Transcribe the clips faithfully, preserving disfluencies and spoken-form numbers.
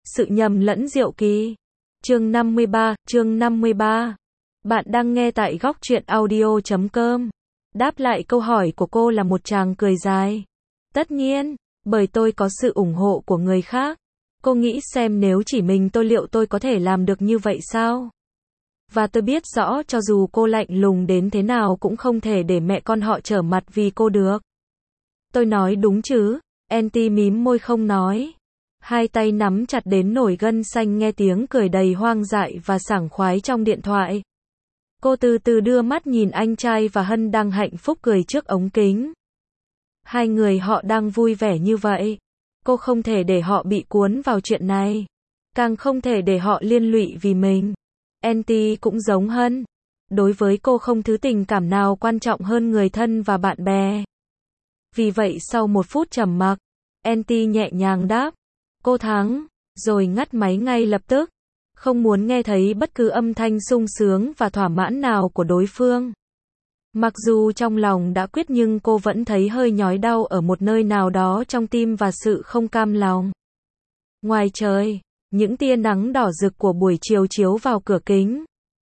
Sự nhầm lẫn diệu kỳ. Chương năm mươi ba, chương năm mươi ba. Bạn đang nghe tại góc truyện audio chấm com. Đáp lại câu hỏi của cô là một tràng cười dài. Tất nhiên, bởi tôi có sự ủng hộ của người khác. Cô nghĩ xem nếu chỉ mình tôi liệu tôi có thể làm được như vậy sao? Và tôi biết rõ cho dù cô lạnh lùng đến thế nào cũng không thể để mẹ con họ trở mặt vì cô được. Tôi nói đúng chứ? Andy mím môi không nói. Hai tay nắm chặt đến nổi gân xanh nghe tiếng cười đầy hoang dại và sảng khoái trong điện thoại. Cô từ từ đưa mắt nhìn anh trai và Hân đang hạnh phúc cười trước ống kính. Hai người họ đang vui vẻ như vậy. Cô không thể để họ bị cuốn vào chuyện này. Càng không thể để họ liên lụy vì mình. Andy cũng giống Hân. Đối với cô không thứ tình cảm nào quan trọng hơn người thân và bạn bè. Vì vậy sau một phút trầm mặc, Andy nhẹ nhàng đáp. Cô thắng, rồi ngắt máy ngay lập tức. Không muốn nghe thấy bất cứ âm thanh sung sướng và thỏa mãn nào của đối phương. Mặc dù trong lòng đã quyết nhưng cô vẫn thấy hơi nhói đau ở một nơi nào đó trong tim và sự không cam lòng. Ngoài trời, những tia nắng đỏ rực của buổi chiều chiếu vào cửa kính.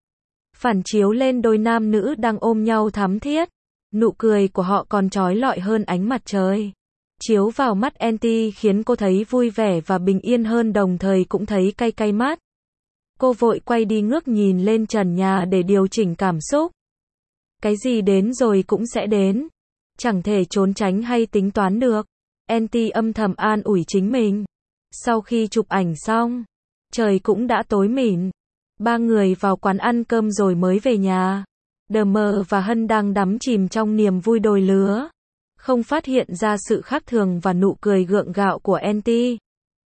Phản chiếu lên đôi nam nữ đang ôm nhau thắm thiết. Nụ cười của họ còn chói lọi hơn ánh mặt trời. Chiếu vào mắt Andy khiến cô thấy vui vẻ và bình yên hơn đồng thời cũng thấy cay cay mắt. Cô vội quay đi ngước nhìn lên trần nhà để điều chỉnh cảm xúc. Cái gì đến rồi cũng sẽ đến. Chẳng thể trốn tránh hay tính toán được. Andy âm thầm an ủi chính mình. Sau khi chụp ảnh xong, trời cũng đã tối mịn. Ba người vào quán ăn cơm rồi mới về nhà. Đờ và Hân đang đắm chìm trong niềm vui đôi lứa. Không phát hiện ra sự khác thường và nụ cười gượng gạo của Andy.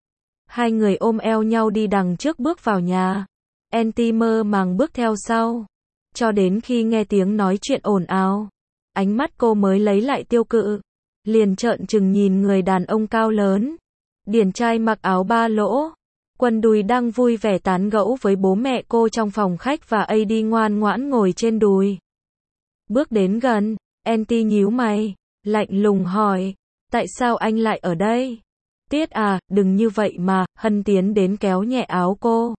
Hai người ôm eo nhau đi đằng trước bước vào nhà. Andy mơ màng bước theo sau. Cho đến khi nghe tiếng nói chuyện ồn ào. Ánh mắt cô mới lấy lại tiêu cự. Liền trợn trừng nhìn người đàn ông cao lớn. Điển trai mặc áo ba lỗ. Quần đùi đang vui vẻ tán gẫu với bố mẹ cô trong phòng khách và Andy ngoan ngoãn ngồi trên đùi. Bước đến gần, Andy nhíu mày. Lạnh lùng hỏi, tại sao anh lại ở đây? Tiết à, đừng như vậy mà, Hân tiến đến kéo nhẹ áo cô.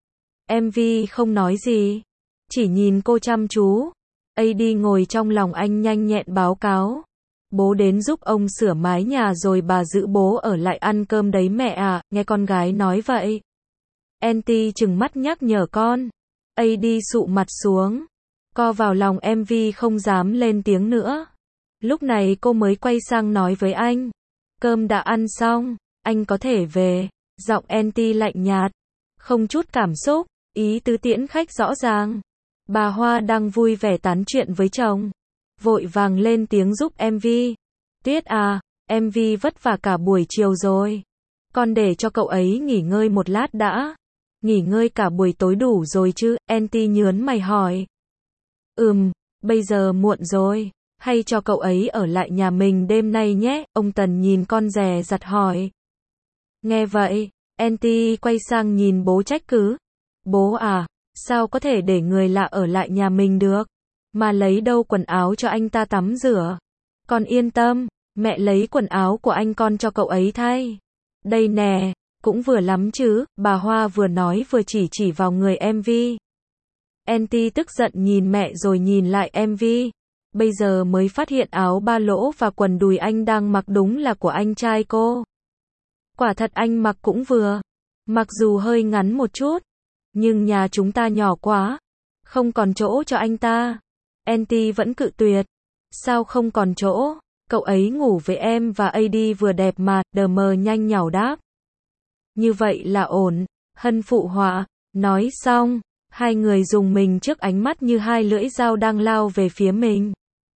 em vê không nói gì, chỉ nhìn cô chăm chú. Andy ngồi trong lòng anh nhanh nhẹn báo cáo. Bố đến giúp ông sửa mái nhà rồi bà giữ bố ở lại ăn cơm đấy mẹ à, nghe con gái nói vậy. Andy trừng mắt nhắc nhở con. Andy sụ mặt xuống, co vào lòng em vê không dám lên tiếng nữa. Lúc này cô mới quay sang nói với anh. Cơm đã ăn xong, anh có thể về. Giọng Andy lạnh nhạt, không chút cảm xúc, ý tứ tiễn khách rõ ràng. Bà Hoa đang vui vẻ tán chuyện với chồng. Vội vàng lên tiếng giúp em vê. Tuyết à, em vê vất vả cả buổi chiều rồi. Con để cho cậu ấy nghỉ ngơi một lát đã. Nghỉ ngơi cả buổi tối đủ rồi chứ? Andy nhớn mày hỏi. Ừm, bây giờ muộn rồi. Hay cho cậu ấy ở lại nhà mình đêm nay nhé, ông Tần nhìn con dè dặt hỏi. Nghe vậy, Andy quay sang nhìn bố trách cứ. Bố à, sao có thể để người lạ ở lại nhà mình được? Mà lấy đâu quần áo cho anh ta tắm rửa? Con yên tâm, mẹ lấy quần áo của anh con cho cậu ấy thay. Đây nè, cũng vừa lắm chứ, bà Hoa vừa nói vừa chỉ chỉ vào người em vê. Andy tức giận nhìn mẹ rồi nhìn lại em vê. Bây giờ mới phát hiện áo ba lỗ và quần đùi anh đang mặc đúng là của anh trai cô. Quả thật anh mặc cũng vừa. Mặc dù hơi ngắn một chút. Nhưng nhà chúng ta nhỏ quá. Không còn chỗ cho anh ta. Andy vẫn cự tuyệt. Sao không còn chỗ? Cậu ấy ngủ với em và Andy vừa đẹp mà, đờ mờ nhanh nhảu đáp. Như vậy là ổn. Hân phụ họa. Nói xong, hai người dùng mình trước ánh mắt như hai lưỡi dao đang lao về phía mình.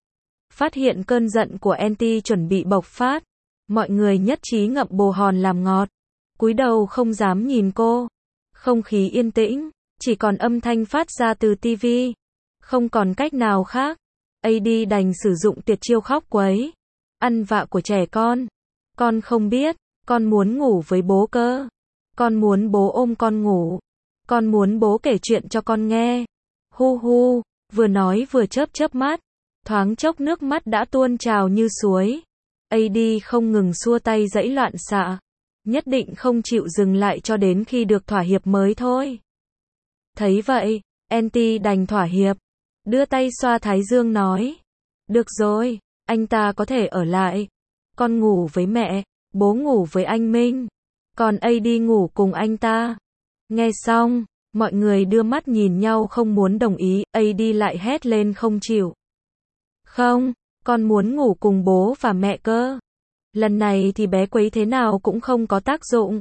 Phát hiện cơn giận của Andy chuẩn bị bộc phát. Mọi người nhất trí ngậm bồ hòn làm ngọt. Cúi đầu không dám nhìn cô. Không khí yên tĩnh, chỉ còn âm thanh phát ra từ tivi. Không còn cách nào khác. Andy đành sử dụng tuyệt chiêu khóc quấy. Ăn vạ của trẻ con. Con không biết, con muốn ngủ với bố cơ. Con muốn bố ôm con ngủ. Con muốn bố kể chuyện cho con nghe. Hu hu, vừa nói vừa chớp chớp mắt. Thoáng chốc nước mắt đã tuôn trào như suối. Andy không ngừng xua tay giãy loạn xạ. nhất định không chịu dừng lại cho đến khi được thỏa hiệp mới thôi. Thấy vậy, Andy đành thỏa hiệp, đưa tay xoa thái dương nói. Được rồi, anh ta có thể ở lại. Con ngủ với mẹ, bố ngủ với anh Minh, còn A đi ngủ cùng anh ta. Nghe xong, mọi người đưa mắt nhìn nhau không muốn đồng ý, A đi lại hét lên không chịu. Không, con muốn ngủ cùng bố và mẹ cơ. Lần này thì bé quấy thế nào cũng không có tác dụng.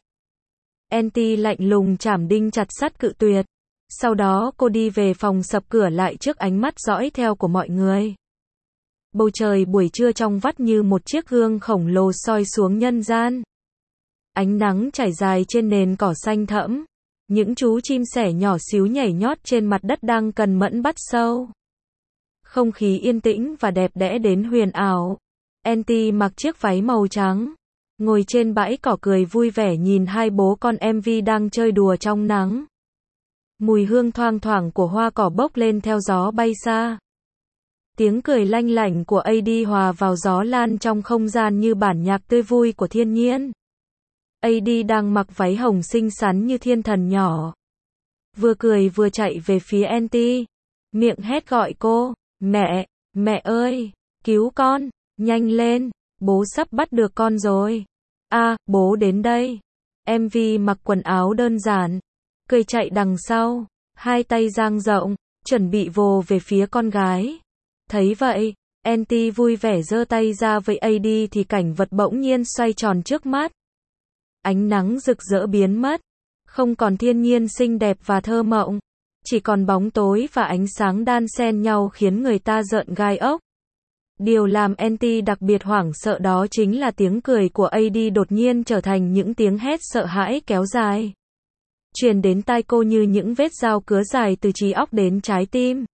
Andy lạnh lùng chảm đinh chặt sắt cự tuyệt. Sau đó cô đi về phòng sập cửa lại trước ánh mắt dõi theo của mọi người. Bầu trời buổi trưa trong vắt như một chiếc gương khổng lồ soi xuống nhân gian. Ánh nắng trải dài trên nền cỏ xanh thẫm. Những chú chim sẻ nhỏ xíu nhảy nhót trên mặt đất đang cần mẫn bắt sâu. Không khí yên tĩnh và đẹp đẽ đến huyền ảo. Andy mặc chiếc váy màu trắng, ngồi trên bãi cỏ cười vui vẻ nhìn hai bố con em Vi đang chơi đùa trong nắng. Mùi hương thoang thoảng của hoa cỏ bốc lên theo gió bay xa. Tiếng cười lanh lảnh của A đi hòa vào gió lan trong không gian như bản nhạc tươi vui của thiên nhiên. A đi đang mặc váy hồng xinh xắn như thiên thần nhỏ. Vừa cười vừa chạy về phía Andy, miệng hét gọi cô, mẹ, mẹ ơi, cứu con, nhanh lên, bố sắp bắt được con rồi. A, à, bố đến đây. Em Vi mặc quần áo đơn giản, cười chạy đằng sau, hai tay dang rộng, chuẩn bị vồ về phía con gái. Thấy vậy, Andy vui vẻ giơ tay ra với A đi thì cảnh vật bỗng nhiên xoay tròn trước mắt. Ánh nắng rực rỡ biến mất, không còn thiên nhiên xinh đẹp và thơ mộng, chỉ còn bóng tối và ánh sáng đan xen nhau khiến người ta rợn gai ốc. Điều làm Andy đặc biệt hoảng sợ đó chính là tiếng cười của A đi đột nhiên trở thành những tiếng hét sợ hãi kéo dài, truyền đến tai cô như những vết dao cứa dài từ trí óc đến trái tim.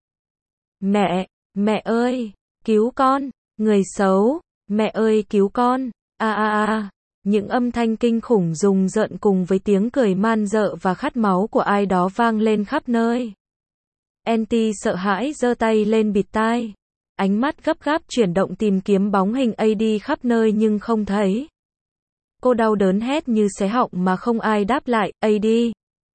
Mẹ, mẹ ơi, cứu con, người xấu, mẹ ơi cứu con, a a a. Những âm thanh kinh khủng rùng rợn cùng với tiếng cười man dợ và khát máu của ai đó vang lên khắp nơi. Andy sợ hãi giơ tay lên bịt tai. Ánh mắt gấp gáp chuyển động tìm kiếm bóng hình A đi khắp nơi nhưng không thấy. Cô đau đớn hét như xé họng mà không ai đáp lại. A đi,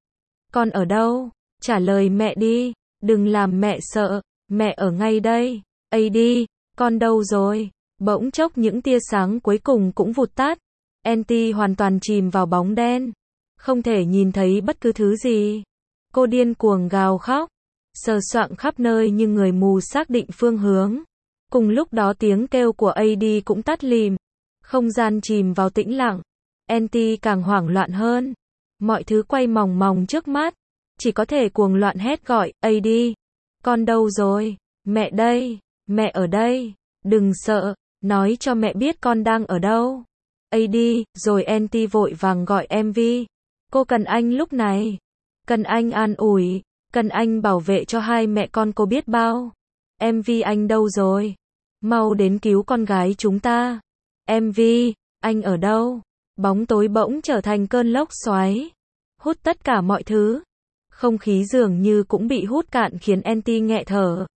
con ở đâu? Trả lời mẹ đi, đừng làm mẹ sợ, mẹ ở ngay đây. A đi, con đâu rồi? Bỗng chốc những tia sáng cuối cùng cũng vụt tắt. Andy hoàn toàn chìm vào bóng đen, không thể nhìn thấy bất cứ thứ gì. Cô điên cuồng gào khóc, sờ soạng khắp nơi như người mù xác định phương hướng. Cùng lúc đó tiếng kêu của A đi cũng tắt lìm. Không gian chìm vào tĩnh lặng. Andy càng hoảng loạn hơn. Mọi thứ quay mòng mòng trước mắt. Chỉ có thể cuồng loạn hét gọi, A đi, con đâu rồi? Mẹ đây, mẹ ở đây, đừng sợ, nói cho mẹ biết con đang ở đâu. A đi, rồi Andy vội vàng gọi em Vi. Cô cần anh lúc này. Cần anh an ủi. Cần anh bảo vệ cho hai mẹ con cô biết bao. Em Vi anh đâu rồi? Mau đến cứu con gái chúng ta. Em Vi, anh ở đâu? Bóng tối bỗng trở thành cơn lốc xoáy, hút tất cả mọi thứ. Không khí dường như cũng bị hút cạn khiến Andy nghẹ thở.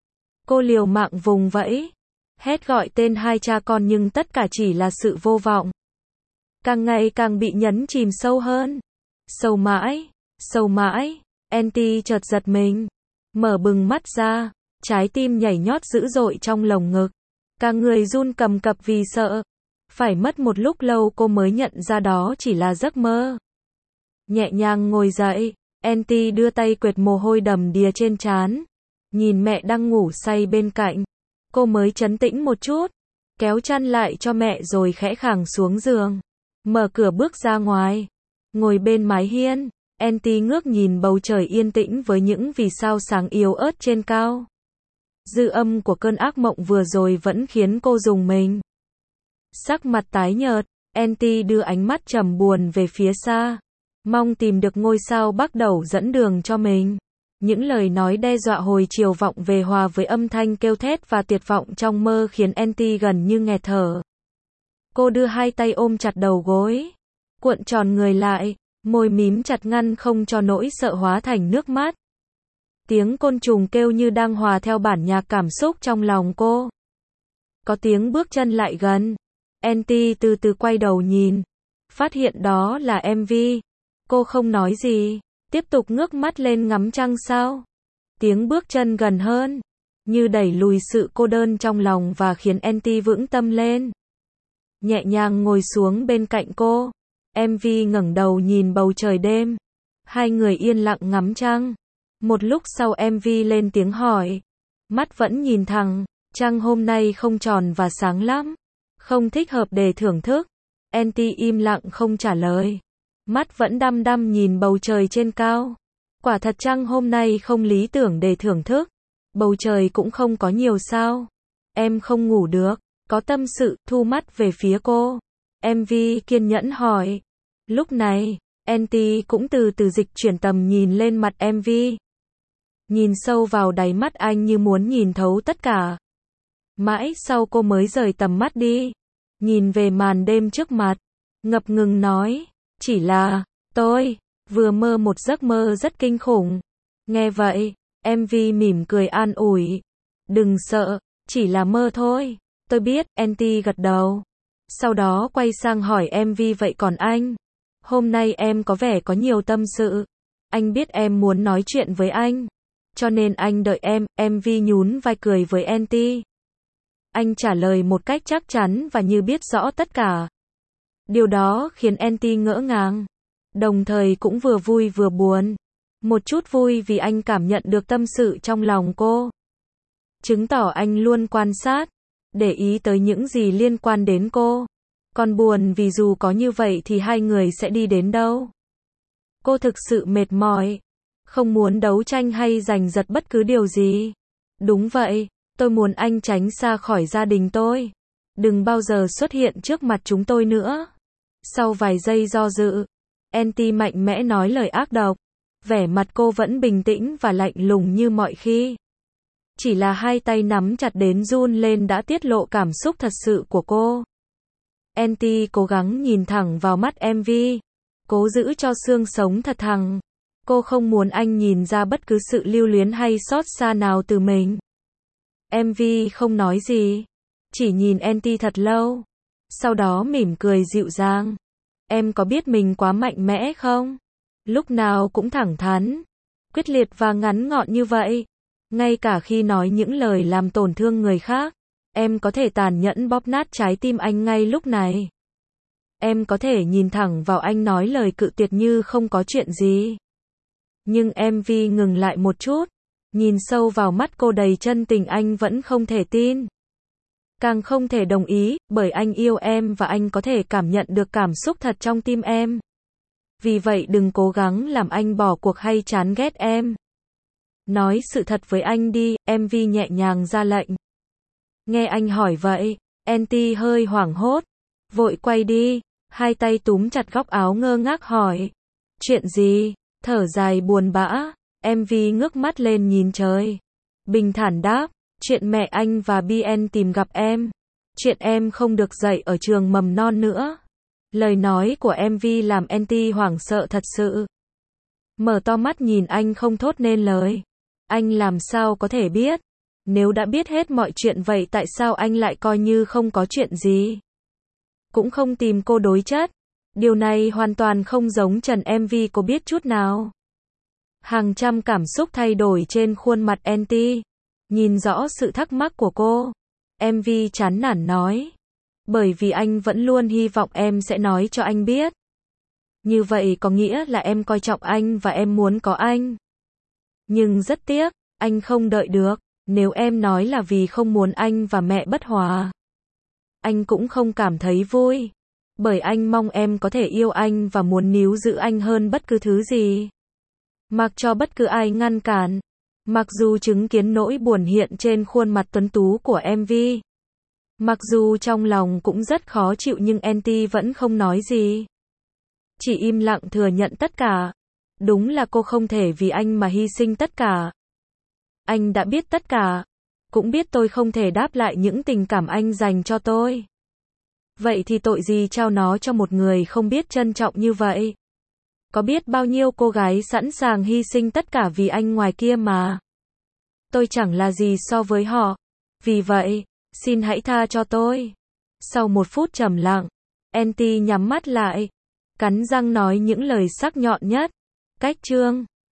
Cô liều mạng vùng vẫy, hét gọi tên hai cha con nhưng tất cả chỉ là sự vô vọng. Càng ngày càng bị nhấn chìm sâu hơn. Sâu mãi, sâu mãi. Andy chợt giật mình, mở bừng mắt ra, trái tim nhảy nhót dữ dội trong lồng ngực. Cả người run cầm cập vì sợ. Phải mất một lúc lâu cô mới nhận ra đó chỉ là giấc mơ. Nhẹ nhàng ngồi dậy, Andy đưa tay quệt mồ hôi đầm đìa trên trán. Nhìn mẹ đang ngủ say bên cạnh, cô mới trấn tĩnh một chút, kéo chăn lại cho mẹ rồi khẽ khàng xuống giường. Mở cửa bước ra ngoài, ngồi bên mái hiên, Andy ngước nhìn bầu trời yên tĩnh với những vì sao sáng yếu ớt trên cao. Dư âm của cơn ác mộng vừa rồi vẫn khiến cô rùng mình. Sắc mặt tái nhợt, Andy đưa ánh mắt trầm buồn về phía xa, mong tìm được ngôi sao bắt đầu dẫn đường cho mình. Những lời nói đe dọa hồi chiều vọng về hòa với âm thanh kêu thét và tuyệt vọng trong mơ khiến Andy gần như nghẹt thở. Cô đưa hai tay ôm chặt đầu gối, cuộn tròn người lại, môi mím chặt ngăn không cho nỗi sợ hóa thành nước mắt. Tiếng côn trùng kêu như đang hòa theo bản nhạc cảm xúc trong lòng cô. Có tiếng bước chân lại gần. Andy từ từ quay đầu nhìn. phát hiện đó là em vê. Cô không nói gì, tiếp tục ngước mắt lên ngắm trăng sao. Tiếng bước chân gần hơn, như đẩy lùi sự cô đơn trong lòng và khiến Anty vững tâm lên. Nhẹ nhàng ngồi xuống bên cạnh cô, em vê ngẩng đầu nhìn bầu trời đêm. Hai người yên lặng ngắm trăng. Một lúc sau em vê lên tiếng hỏi, mắt vẫn nhìn thẳng, trăng hôm nay không tròn và sáng lắm, không thích hợp để thưởng thức. Anty im lặng không trả lời, mắt vẫn đăm đăm nhìn bầu trời trên cao. Quả thật trăng hôm nay không lý tưởng để thưởng thức, bầu trời cũng không có nhiều sao. Em không ngủ được, có tâm sự, thu mắt về phía cô. em vê kiên nhẫn hỏi. Lúc này, Anty cũng từ từ dịch chuyển tầm nhìn lên mặt em vê. Nhìn sâu vào đáy mắt anh như muốn nhìn thấu tất cả. Mãi sau cô mới rời tầm mắt đi, nhìn về màn đêm trước mặt, ngập ngừng nói, chỉ là, tôi vừa mơ một giấc mơ rất kinh khủng. Nghe vậy, em vê mỉm cười an ủi, đừng sợ, chỉ là mơ thôi. Tôi biết, Anty gật đầu. Sau đó quay sang hỏi em vê vậy còn anh? Hôm nay em có vẻ có nhiều tâm sự. Anh biết em muốn nói chuyện với anh, cho nên anh đợi em. Em vê nhún vai cười với Anty. Anh trả lời một cách chắc chắn và như biết rõ tất cả. Điều đó khiến Anty ngỡ ngàng, đồng thời cũng vừa vui vừa buồn. Một chút vui vì anh cảm nhận được tâm sự trong lòng cô, chứng tỏ anh luôn quan sát, để ý tới những gì liên quan đến cô. Còn buồn vì dù có như vậy thì hai người sẽ đi đến đâu. Cô thực sự mệt mỏi, không muốn đấu tranh hay giành giật bất cứ điều gì. Đúng vậy, tôi muốn anh tránh xa khỏi gia đình tôi. Đừng bao giờ xuất hiện trước mặt chúng tôi nữa. Sau vài giây do dự, Anty mạnh mẽ nói lời ác độc. Vẻ mặt cô vẫn bình tĩnh và lạnh lùng như mọi khi. Chỉ là hai tay nắm chặt đến run lên đã tiết lộ cảm xúc thật sự của cô. Anty cố gắng nhìn thẳng vào mắt em vê, cố giữ cho xương sống thật thẳng. Cô không muốn anh nhìn ra bất cứ sự lưu luyến hay xót xa nào từ mình. em vê không nói gì, chỉ nhìn Anty thật lâu, sau đó mỉm cười dịu dàng. Em có biết mình quá mạnh mẽ không? Lúc nào cũng thẳng thắn, quyết liệt và ngắn gọn như vậy. Ngay cả khi nói những lời làm tổn thương người khác, em có thể tàn nhẫn bóp nát trái tim anh ngay lúc này. Em có thể nhìn thẳng vào anh nói lời cự tuyệt như không có chuyện gì. Nhưng em vê ngừng lại một chút, nhìn sâu vào mắt cô đầy chân tình. Anh vẫn không thể tin, càng không thể đồng ý, bởi anh yêu em và anh có thể cảm nhận được cảm xúc thật trong tim em. Vì vậy đừng cố gắng làm anh bỏ cuộc hay chán ghét em. Nói sự thật với anh đi, em vê nhẹ nhàng ra lệnh. Nghe anh hỏi vậy, Anty hơi hoảng hốt, vội quay đi, hai tay túm chặt góc áo ngơ ngác hỏi. Chuyện gì? Thở dài buồn bã, em vê ngước mắt lên nhìn trời. Bình thản đáp, chuyện mẹ anh và bê en tìm gặp em. Chuyện em không được dạy ở trường mầm non nữa. Lời nói của em vê làm Anty hoảng sợ thật sự. Mở to mắt nhìn anh không thốt nên lời. Anh làm sao có thể biết? Nếu đã biết hết mọi chuyện vậy tại sao anh lại coi như không có chuyện gì? Cũng không tìm cô đối chất. Điều này hoàn toàn không giống Trần. em vê có biết chút nào. Hàng trăm cảm xúc thay đổi trên khuôn mặt Anty. Nhìn rõ sự thắc mắc của cô, em vê chán nản nói. Bởi vì anh vẫn luôn hy vọng em sẽ nói cho anh biết. Như vậy có nghĩa là em coi trọng anh và em muốn có anh. Nhưng rất tiếc, anh không đợi được. Nếu em nói là vì không muốn anh và mẹ bất hòa, anh cũng không cảm thấy vui. Bởi anh mong em có thể yêu anh và muốn níu giữ anh hơn bất cứ thứ gì. Mặc cho bất cứ ai ngăn cản. Mặc dù chứng kiến nỗi buồn hiện trên khuôn mặt tuấn tú của em vê, mặc dù trong lòng cũng rất khó chịu nhưng Anty vẫn không nói gì. Chỉ im lặng thừa nhận tất cả. Đúng là cô không thể vì anh mà hy sinh tất cả. Anh đã biết tất cả. Cũng biết tôi không thể đáp lại những tình cảm anh dành cho tôi. Vậy thì tội gì trao nó cho một người không biết trân trọng như vậy? Có biết bao nhiêu cô gái sẵn sàng hy sinh tất cả vì anh ngoài kia mà. Tôi chẳng là gì so với họ. Vì vậy, xin hãy tha cho tôi. Sau một phút trầm lặng, Anty nhắm mắt lại, Cắn răng nói những lời sắc nhọn nhất. Cách chương